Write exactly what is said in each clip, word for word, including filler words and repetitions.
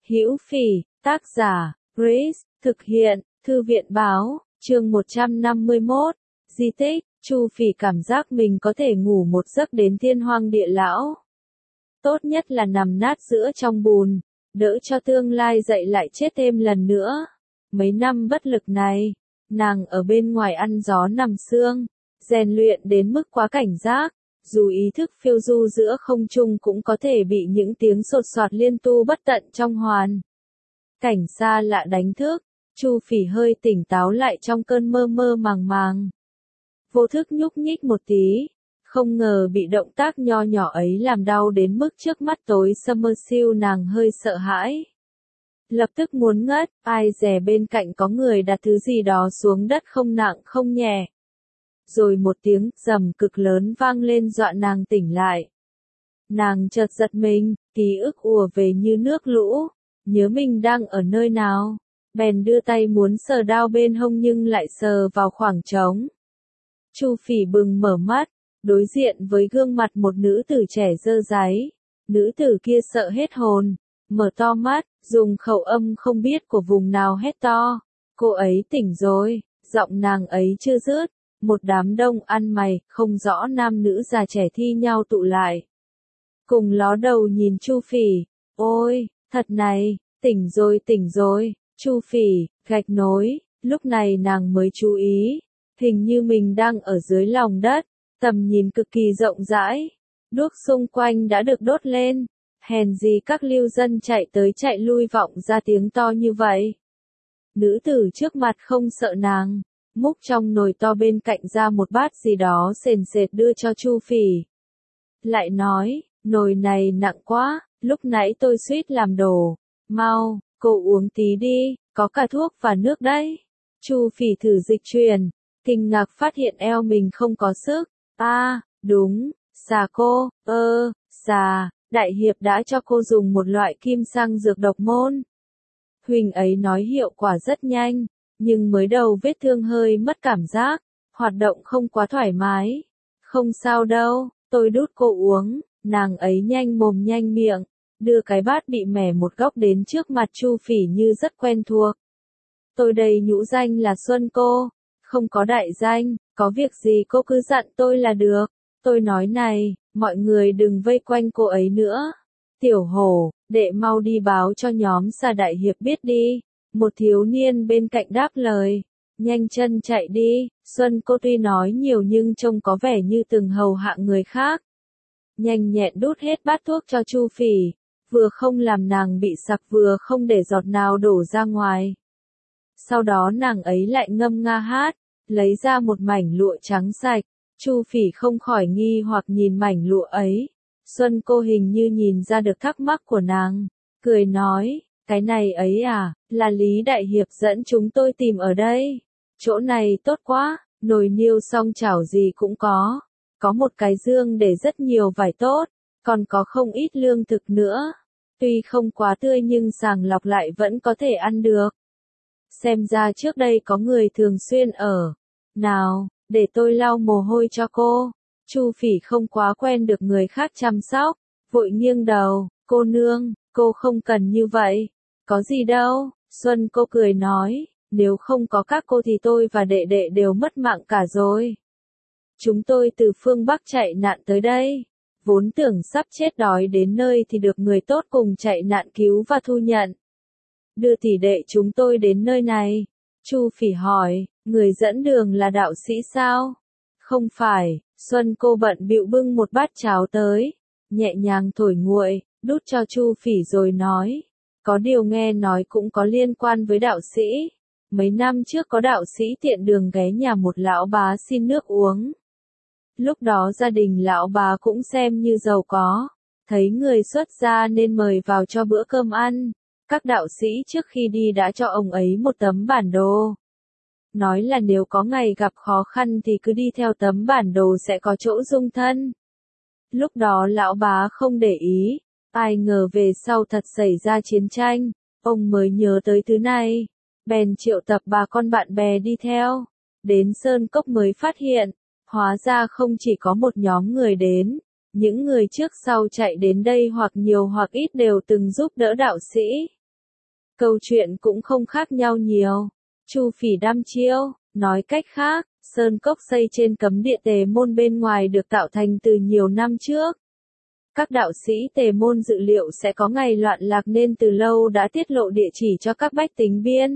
Hữu Phỉ, tác giả, Grace, thực hiện, Thư viện báo, chương một trăm năm mươi mốt, di tích, Chu Phỉ cảm giác mình có thể ngủ một giấc đến thiên荒địa lão. Tốt nhất là nằm nát giữa trong bùn, đỡ cho tương lai dậy lại chết thêm lần nữa. Mấy năm bất lực này, nàng ở bên ngoài ăn gió nằm sương, rèn luyện đến mức quá cảnh giác, dù ý thức phiêu du giữa không trung cũng có thể bị những tiếng sột soạt liên tu bất tận trong hoàn cảnh xa lạ đánh thức. Chu Phỉ hơi tỉnh táo lại trong cơn mơ mơ màng màng. Vô thức nhúc nhích một tí, không ngờ bị động tác nho nhỏ ấy làm đau đến mức trước mắt tối summer siêu nàng hơi sợ hãi. Lập tức muốn ngất, ai dè bên cạnh có người đặt thứ gì đó xuống đất không nặng không nhẹ. Rồi một tiếng rầm cực lớn vang lên dọa nàng tỉnh lại. Nàng chợt giật mình, ký ức ùa về như nước lũ, nhớ mình đang ở nơi nào, bèn đưa tay muốn sờ đao bên hông nhưng lại sờ vào khoảng trống. Chu Phỉ bừng mở mắt, đối diện với gương mặt một nữ tử trẻ dơ dáy. Nữ tử kia sợ hết hồn, mở to mắt, dùng khẩu âm không biết của vùng nào hét to. Cô ấy tỉnh rồi, giọng nàng ấy chưa dứt. Một đám đông ăn mày, không rõ nam nữ già trẻ thi nhau tụ lại. Cùng ló đầu nhìn Chu Phỉ, ôi, thật này, tỉnh rồi tỉnh rồi, Chu Phỉ, gạch nối, lúc này nàng mới chú ý, hình như mình đang ở dưới lòng đất, tầm nhìn cực kỳ rộng rãi, đuốc xung quanh đã được đốt lên, hèn gì các lưu dân chạy tới chạy lui vọng ra tiếng to như vậy. Nữ tử trước mặt không sợ nàng. Múc trong nồi to bên cạnh ra một bát gì đó sền sệt đưa cho Chu Phỉ. Lại nói, nồi này nặng quá, lúc nãy tôi suýt làm đổ. Mau, cô uống tí đi, có cả thuốc và nước đấy. Chu Phỉ thử dịch truyền, kinh ngạc phát hiện eo mình không có sức. A, à, đúng, xà cô, ơ, xà, đại hiệp đã cho cô dùng một loại kim xăng dược độc môn. Huỳnh ấy nói hiệu quả rất nhanh. Nhưng mới đầu vết thương hơi mất cảm giác, hoạt động không quá thoải mái. Không sao đâu, tôi đút cô uống, nàng ấy nhanh mồm nhanh miệng, đưa cái bát bị mẻ một góc đến trước mặt Chu Phỉ như rất quen thuộc. Tôi đây nhũ danh là Xuân cô, không có đại danh, có việc gì cô cứ dặn tôi là được. Tôi nói này, mọi người đừng vây quanh cô ấy nữa. Tiểu Hổ, đệ mau đi báo cho nhóm Xà đại hiệp biết đi. Một thiếu niên bên cạnh đáp lời, nhanh chân chạy đi. Xuân cô tuy nói nhiều nhưng trông có vẻ như từng hầu hạ người khác. Nhanh nhẹn đút hết bát thuốc cho Chu Phỉ, vừa không làm nàng bị sặc vừa không để giọt nào đổ ra ngoài. Sau đó nàng ấy lại ngâm nga hát, lấy ra một mảnh lụa trắng sạch. Chu Phỉ không khỏi nghi hoặc nhìn mảnh lụa ấy. Xuân cô hình như nhìn ra được thắc mắc của nàng, cười nói. Cái này ấy à, là Lý Đại Hiệp dẫn chúng tôi tìm ở đây. Chỗ này tốt quá, nồi niêu song chảo gì cũng có. Có một cái dương để rất nhiều vải tốt, còn có không ít lương thực nữa. Tuy không quá tươi nhưng sàng lọc lại vẫn có thể ăn được. Xem ra trước đây có người thường xuyên ở. Nào, để tôi lau mồ hôi cho cô. Chu Phỉ không quá quen được người khác chăm sóc, vội nghiêng đầu, cô nương, cô không cần như vậy. Có gì đâu, Xuân cô cười nói, nếu không có các cô thì tôi và đệ đệ đều mất mạng cả rồi. Chúng tôi từ phương Bắc chạy nạn tới đây, vốn tưởng sắp chết đói đến nơi thì được người tốt cùng chạy nạn cứu và thu nhận. Đưa tỷ đệ chúng tôi đến nơi này. Chu Phỉ hỏi, người dẫn đường là đạo sĩ sao? Không phải, Xuân cô bận bịu bưng một bát cháo tới, nhẹ nhàng thổi nguội, đút cho Chu Phỉ rồi nói. Có điều nghe nói cũng có liên quan với đạo sĩ. Mấy năm trước có đạo sĩ tiện đường ghé nhà một lão bá xin nước uống. Lúc đó gia đình lão bá cũng xem như giàu có. Thấy người xuất gia nên mời vào cho bữa cơm ăn. Các đạo sĩ trước khi đi đã cho ông ấy một tấm bản đồ. Nói là nếu có ngày gặp khó khăn thì cứ đi theo tấm bản đồ sẽ có chỗ dung thân. Lúc đó lão bá không để ý. Ai ngờ về sau thật xảy ra chiến tranh, ông mới nhớ tới thứ này, bèn triệu tập bà con bạn bè đi theo, đến Sơn Cốc mới phát hiện, hóa ra không chỉ có một nhóm người đến, những người trước sau chạy đến đây hoặc nhiều hoặc ít đều từng giúp đỡ đạo sĩ. Câu chuyện cũng không khác nhau nhiều. Chu Phỉ đăm chiêu, nói cách khác, sơn cốc xây trên cấm địa Tề Môn bên ngoài được tạo thành từ nhiều năm trước. Các đạo sĩ Tề Môn dự liệu sẽ có ngày loạn lạc nên từ lâu đã tiết lộ địa chỉ cho các bách tính biên.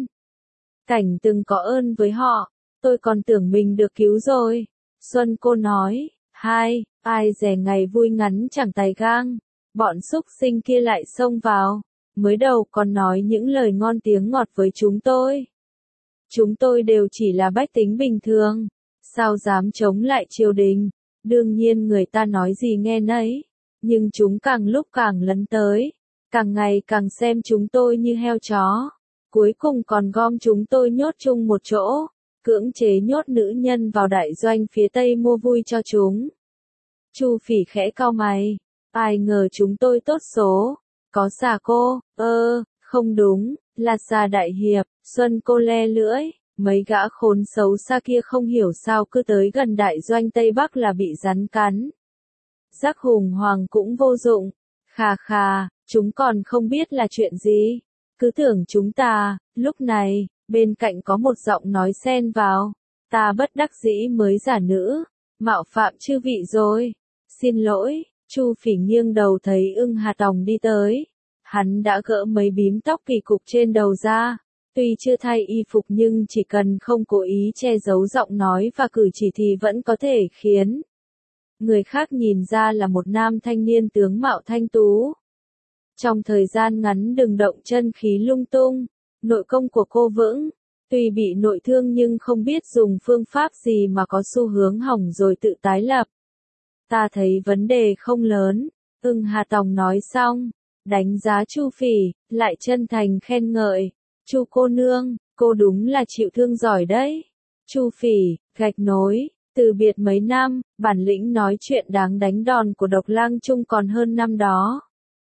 Cảnh từng có ơn với họ, tôi còn tưởng mình được cứu rồi. Xuân Cô nói, hai, ai dè ngày vui ngắn chẳng tài gang, bọn súc sinh kia lại xông vào, mới đầu còn nói những lời ngon tiếng ngọt với chúng tôi. Chúng tôi đều chỉ là bách tính bình thường, sao dám chống lại triều đình, đương nhiên người ta nói gì nghe nấy, nhưng chúng càng lúc càng lấn tới, càng ngày càng xem chúng tôi như heo chó, cuối cùng còn gom chúng tôi nhốt chung một chỗ, cưỡng chế nhốt nữ nhân vào đại doanh phía Tây mua vui cho chúng. Chu Phỉ khẽ cau mày, ai ngờ chúng tôi tốt số, có xà cô, ơ, không đúng, là xà đại hiệp. Xuân Cô le lưỡi, mấy gã khốn xấu xa kia không hiểu sao cứ tới gần đại doanh Tây Bắc là bị rắn cắn. Giác hùng hoàng cũng vô dụng, khà khà, chúng còn không biết là chuyện gì, cứ tưởng chúng ta. Lúc này, bên cạnh có một giọng nói xen vào, ta bất đắc dĩ mới giả nữ, mạo phạm chư vị rồi, xin lỗi. Chu Phỉ nghiêng đầu thấy Ưng Hà Tòng đi tới, hắn đã gỡ mấy bím tóc kỳ cục trên đầu ra. Tuy chưa thay y phục nhưng chỉ cần không cố ý che giấu giọng nói và cử chỉ thì vẫn có thể khiến người khác nhìn ra là một nam thanh niên tướng mạo thanh tú. Trong thời gian ngắn đừng động chân khí lung tung, nội công của cô vững, tuy bị nội thương nhưng không biết dùng phương pháp gì mà có xu hướng hỏng rồi tự tái lập. Ta thấy vấn đề không lớn, Ưng Hà Tòng nói xong, đánh giá Chu Phỉ, lại chân thành khen ngợi. Chu cô nương, cô đúng là chịu thương giỏi đấy. Chu Phỉ, gạch nối, từ biệt mấy năm, bản lĩnh nói chuyện đáng đánh đòn của Độc Lang Trung còn hơn năm đó.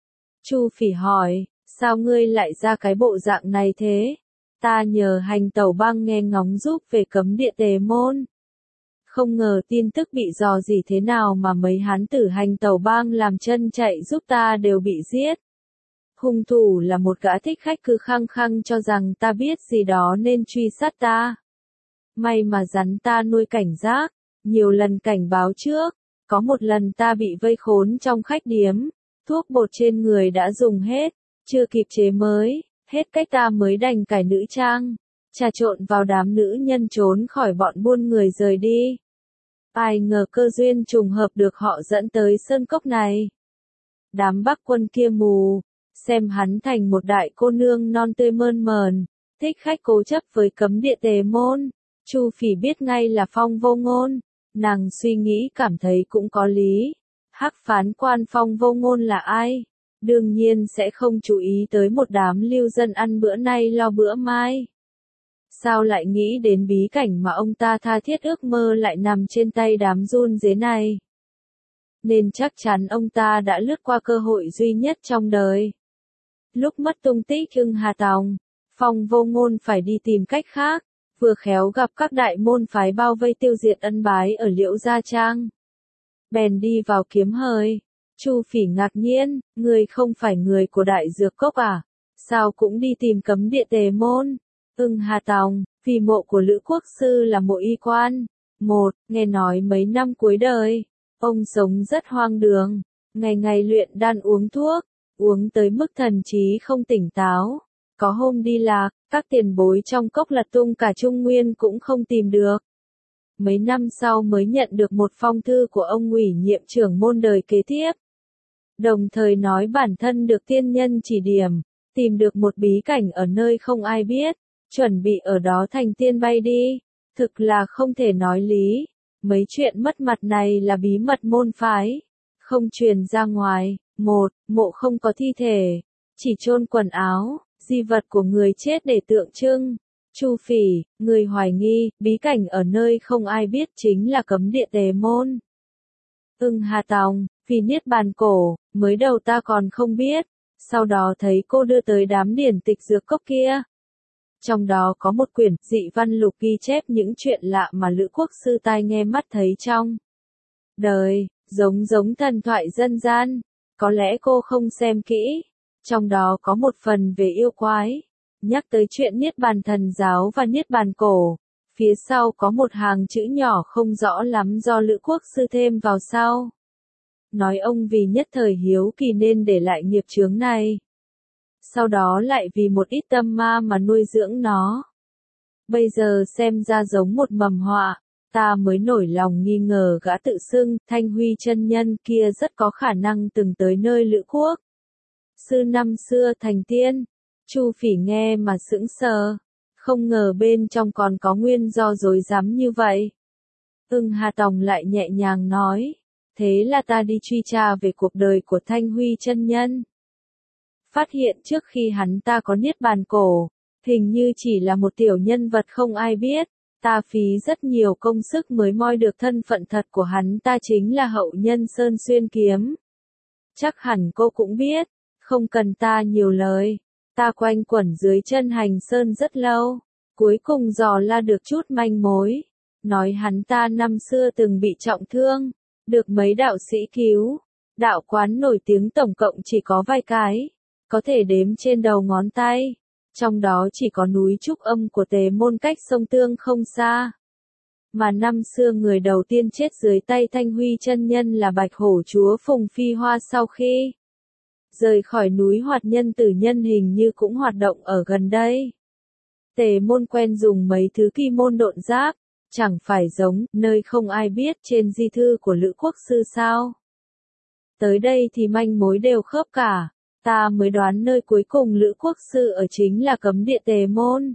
Chu Phỉ hỏi, sao ngươi lại ra cái bộ dạng này thế? Ta nhờ hành tẩu bang nghe ngóng giúp về cấm địa Tề Môn. Không ngờ tin tức bị dò dỉ thế nào mà mấy hán tử hành tẩu bang làm chân chạy giúp ta đều bị giết. Hung thủ là một gã thích khách cứ khăng khăng cho rằng ta biết gì đó nên truy sát ta. May mà rắn ta nuôi cảnh giác, nhiều lần cảnh báo trước, có một lần ta bị vây khốn trong khách điếm, thuốc bột trên người đã dùng hết, chưa kịp chế mới, hết cách ta mới đành cải nữ trang, trà trộn vào đám nữ nhân trốn khỏi bọn buôn người rời đi. Ai ngờ cơ duyên trùng hợp được họ dẫn tới sơn cốc này. Đám Bắc quân kia mù, xem hắn thành một đại cô nương non tươi mơn mờn, thích khách cố chấp với cấm địa Tề Môn. Chu Phỉ biết ngay là Phong Vô Ngôn, nàng suy nghĩ cảm thấy cũng có lý. Hắc phán quan Phong Vô Ngôn là ai? Đương nhiên sẽ không chú ý tới một đám lưu dân ăn bữa nay lo bữa mai. Sao lại nghĩ đến bí cảnh mà ông ta tha thiết ước mơ lại nằm trên tay đám run dế này? Nên chắc chắn ông ta đã lướt qua cơ hội duy nhất trong đời. Lúc mất tung tích Ưng Hà Tòng, Phong Vô Ngôn phải đi tìm cách khác, vừa khéo gặp các đại môn phái bao vây tiêu diệt ân bái ở Liễu Gia Trang. Bèn đi vào kiếm hời. Chu Phỉ ngạc nhiên, người không phải người của đại dược cốc à? Sao cũng đi tìm cấm địa Tề Môn? Ưng Hà Tòng, vì mộ của Lữ Quốc Sư là mộ y quan. Một, nghe nói mấy năm cuối đời, ông sống rất hoang đường, ngày ngày luyện đan uống thuốc, uống tới mức thần trí không tỉnh táo. Có hôm đi lạc, các tiền bối trong cốc lật tung cả Trung Nguyên cũng không tìm được. Mấy năm sau mới nhận được một phong thư của ông ủy nhiệm trưởng môn đời kế tiếp. Đồng thời nói bản thân được tiên nhân chỉ điểm, tìm được một bí cảnh ở nơi không ai biết, chuẩn bị ở đó thành tiên bay đi. Thực là không thể nói lý. Mấy chuyện mất mặt này là bí mật môn phái, không truyền ra ngoài. Một, mộ không có thi thể, chỉ chôn quần áo, di vật của người chết để tượng trưng. Chu Phỉ, người hoài nghi, bí cảnh ở nơi không ai biết chính là cấm địa Tề Môn. Ưng Hà Tòng, vì niết bàn cổ, mới đầu ta còn không biết, sau đó thấy cô đưa tới đám điển tịch dược cốc kia. Trong đó có một quyển dị văn lục ghi chép những chuyện lạ mà Lữ Quốc Sư tai nghe mắt thấy trong đời, giống giống thần thoại dân gian. Có lẽ cô không xem kỹ, trong đó có một phần về yêu quái. Nhắc tới chuyện Niết Bàn Thần Giáo và Niết Bàn Cổ, phía sau có một hàng chữ nhỏ không rõ lắm do Lữ Quốc Sư thêm vào sau. Nói ông vì nhất thời hiếu kỳ nên để lại nghiệp chướng này. Sau đó lại vì một ít tâm ma mà nuôi dưỡng nó. Bây giờ xem ra giống một mầm họa, ta mới nổi lòng nghi ngờ gã tự xưng Thanh Huy chân nhân kia rất có khả năng từng tới nơi Lữ Quốc. Sư năm xưa thành tiên, Chu Phỉ nghe mà sững sờ, không ngờ bên trong còn có nguyên do dối rắm như vậy. Ưng Hà Tòng lại nhẹ nhàng nói, thế là ta đi truy tra về cuộc đời của Thanh Huy chân nhân. Phát hiện trước khi hắn ta có Niết Bàn Cổ, hình như chỉ là một tiểu nhân vật không ai biết, ta phí rất nhiều công sức mới moi được thân phận thật của hắn ta chính là hậu nhân Sơn Xuyên Kiếm. Chắc hẳn cô cũng biết, không cần ta nhiều lời, ta quanh quẩn dưới chân Hành Sơn rất lâu, cuối cùng dò la được chút manh mối, nói hắn ta năm xưa từng bị trọng thương, được mấy đạo sĩ cứu, đạo quán nổi tiếng tổng cộng chỉ có vài cái, có thể đếm trên đầu ngón tay. Trong đó chỉ có núi Trúc Âm của Tề Môn cách sông Tương không xa. Mà năm xưa người đầu tiên chết dưới tay Thanh Huy chân nhân là Bạch Hổ chúa Phùng Phi Hoa sau khi rời khỏi núi Hoạt Nhân Tử Nhân hình như cũng hoạt động ở gần đây. Tề Môn quen dùng mấy thứ kỳ môn độn giáp, chẳng phải giống nơi không ai biết trên di thư của Lữ Quốc Sư sao. Tới đây thì manh mối đều khớp cả. Ta mới đoán nơi cuối cùng Lữ Quốc Sư ở chính là cấm địa Tề Môn.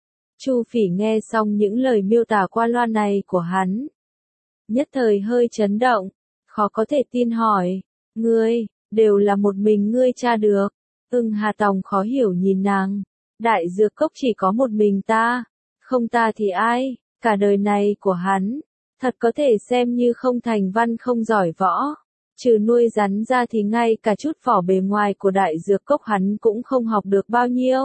Chu Phỉ nghe xong những lời miêu tả qua loa này của hắn. Nhất thời hơi chấn động, khó có thể tin hỏi, ngươi, đều là một mình ngươi tra được. Ưng Hà Tòng khó hiểu nhìn nàng, đại dược cốc chỉ có một mình ta, không ta thì ai, cả đời này của hắn, thật có thể xem như không thành văn không giỏi võ. Trừ nuôi rắn ra thì ngay cả chút vỏ bề ngoài của đại dược cốc hắn cũng không học được bao nhiêu.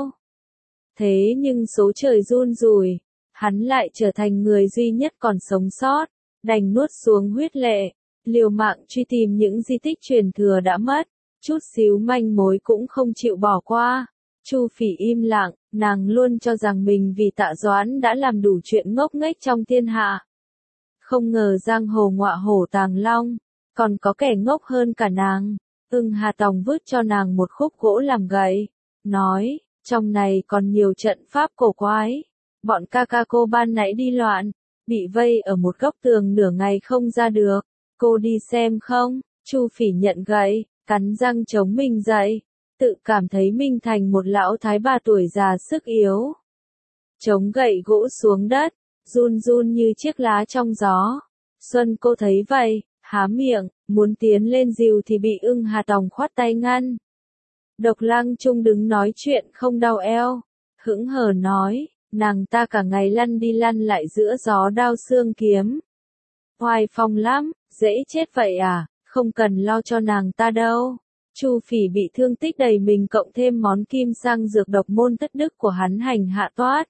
Thế nhưng số trời run rủi, hắn lại trở thành người duy nhất còn sống sót, đành nuốt xuống huyết lệ, liều mạng truy tìm những di tích truyền thừa đã mất, chút xíu manh mối cũng không chịu bỏ qua. Chu Phỉ im lặng, nàng luôn cho rằng mình vì Tạ Doãn đã làm đủ chuyện ngốc nghếch trong thiên hạ. Không ngờ giang hồ ngọa hổ tàng long. Còn có kẻ ngốc hơn cả nàng. Ưng Hà Tòng vứt cho nàng một khúc gỗ làm gậy, nói, trong này còn nhiều trận pháp cổ quái. Bọn ca ca cô ban nãy đi loạn, bị vây ở một góc tường nửa ngày không ra được. Cô đi xem không? Chu Phỉ nhận gậy, cắn răng chống mình dậy, tự cảm thấy mình thành một lão thái bà tuổi già sức yếu. Chống gậy gỗ xuống đất, run run như chiếc lá trong gió. Xuân cô thấy vậy, há miệng, muốn tiến lên dìu thì bị Ưng Hà Tòng khoát tay ngăn. Độc Lăng Trung đứng nói chuyện không đau eo, hững hờ nói, nàng ta cả ngày lăn đi lăn lại giữa gió đao xương kiếm. Hoài phong lắm, dễ chết vậy à, không cần lo cho nàng ta đâu. Chu Phỉ bị thương tích đầy mình cộng thêm món kim sang dược độc môn thất đức của hắn hành hạ toát.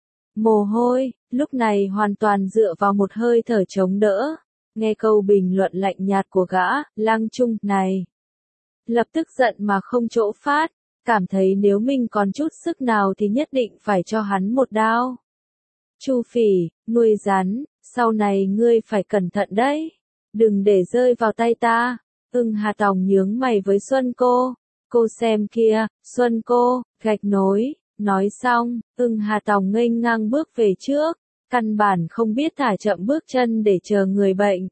Mồ hôi, lúc này hoàn toàn dựa vào một hơi thở chống đỡ. Nghe câu bình luận lạnh nhạt của gã, Lăng Trung này. Lập tức giận mà không chỗ phát, cảm thấy nếu mình còn chút sức nào thì nhất định phải cho hắn một đao. Chu Phỉ, nuôi rắn, sau này ngươi phải cẩn thận đấy. Đừng để rơi vào tay ta. Ưng Hà Tòng nhướng mày với Xuân cô. Cô xem kia, Xuân cô, gạch nối. Nói xong, Ưng Hà Tòng nghênh ngang bước về trước. Căn bản không biết thả chậm bước chân để chờ người bệnh.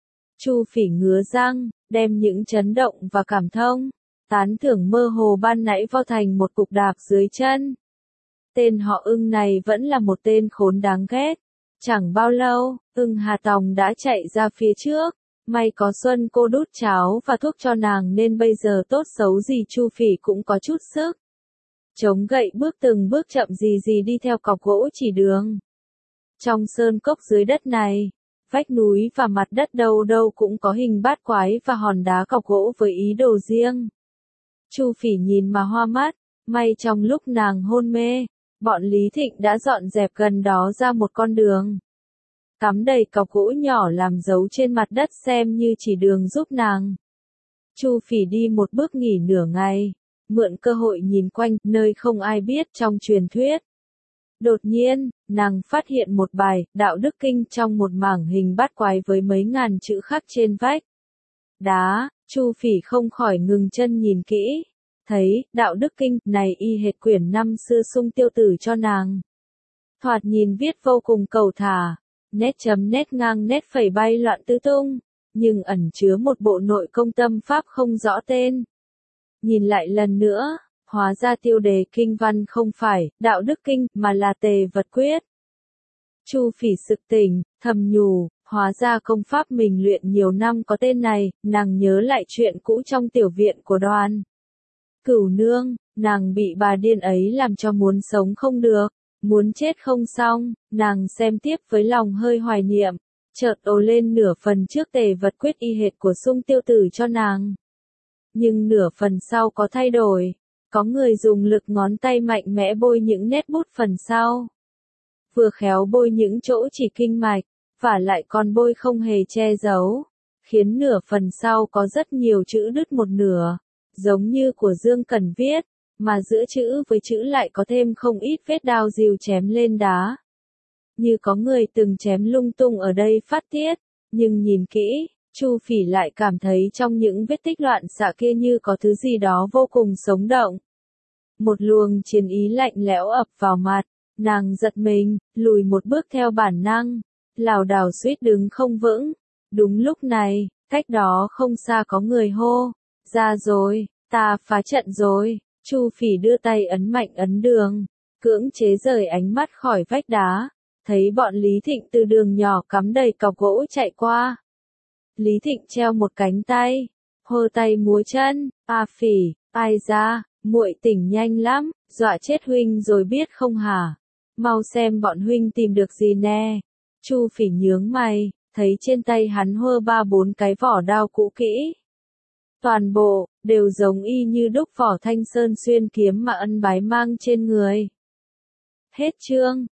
Chu Phỉ ngứa răng, đem những chấn động và cảm thông, tán thưởng mơ hồ ban nãy vo thành một cục đạp dưới chân. Tên họ Ưng này vẫn là một tên khốn đáng ghét. Chẳng bao lâu, Ưng Hà Tòng đã chạy ra phía trước. May có Xuân cô đút cháo và thuốc cho nàng nên bây giờ tốt xấu gì Chu Phỉ cũng có chút sức. Chống gậy bước từng bước chậm gì gì đi theo cọc gỗ chỉ đường. Trong sơn cốc dưới đất này, vách núi và mặt đất đâu đâu cũng có hình bát quái và hòn đá cọc gỗ với ý đồ riêng. Chu Phỉ nhìn mà hoa mắt, may trong lúc nàng hôn mê, bọn Lý Thịnh đã dọn dẹp gần đó ra một con đường. Cắm đầy cọc gỗ nhỏ làm dấu trên mặt đất xem như chỉ đường giúp nàng. Chu Phỉ đi một bước nghỉ nửa ngày, mượn cơ hội nhìn quanh, nơi không ai biết trong truyền thuyết. Đột nhiên, nàng phát hiện một bài, đạo đức kinh trong một mảng hình bát quái với mấy ngàn chữ khắc trên vách đá, Chu Phỉ không khỏi ngừng chân nhìn kỹ. Thấy, đạo đức kinh này y hệt quyển năm xưa Sung Tiêu Tử cho nàng. Thoạt nhìn viết vô cùng cầu thả, nét chấm nét ngang nét phẩy bay loạn tứ tung, nhưng ẩn chứa một bộ nội công tâm pháp không rõ tên. Nhìn lại lần nữa, hóa ra tiêu đề kinh văn không phải đạo đức kinh mà là tề vật quyết. Chu Phỉ sực tỉnh, thầm nhủ, hóa ra công pháp mình luyện nhiều năm có tên này, nàng nhớ lại chuyện cũ trong tiểu viện của Đoàn Cửu Nương, nàng bị bà điên ấy làm cho muốn sống không được, muốn chết không xong, nàng xem tiếp với lòng hơi hoài niệm, chợt ồ lên nửa phần trước tề vật quyết y hệt của Sung Tiêu Tử cho nàng. Nhưng nửa phần sau có thay đổi, có người dùng lực ngón tay mạnh mẽ bôi những nét bút phần sau. Vừa khéo bôi những chỗ chỉ kinh mạch, và lại còn bôi không hề che giấu, khiến nửa phần sau có rất nhiều chữ đứt một nửa, giống như của Dương Cẩn viết, mà giữa chữ với chữ lại có thêm không ít vết đao rìu chém lên đá. Như có người từng chém lung tung ở đây phát tiết, nhưng nhìn kỹ, Chu Phỉ lại cảm thấy trong những vết tích loạn xạ kia như có thứ gì đó vô cùng sống động. Một luồng chiến ý lạnh lẽo ập vào mặt, nàng giật mình, lùi một bước theo bản năng, lảo đảo suýt đứng không vững. Đúng lúc này, cách đó không xa có người hô, ra rồi, ta phá trận rồi. Chu Phỉ đưa tay ấn mạnh ấn đường, cưỡng chế rời ánh mắt khỏi vách đá, thấy bọn Lý Thịnh từ đường nhỏ cắm đầy cọc gỗ chạy qua. Lý Thịnh treo một cánh tay, hơ tay múa chân, "A Phỉ, ai ra, muội tỉnh nhanh lắm, dọa chết huynh rồi biết không hả? Mau xem bọn huynh tìm được gì nè." Chu Phỉ nhướng mày, thấy trên tay hắn hơ ba bốn cái vỏ đao cũ kỹ. Toàn bộ, đều giống y như đúc vỏ Thanh Sơn xuyên kiếm mà ân bái mang trên người. Hết chương.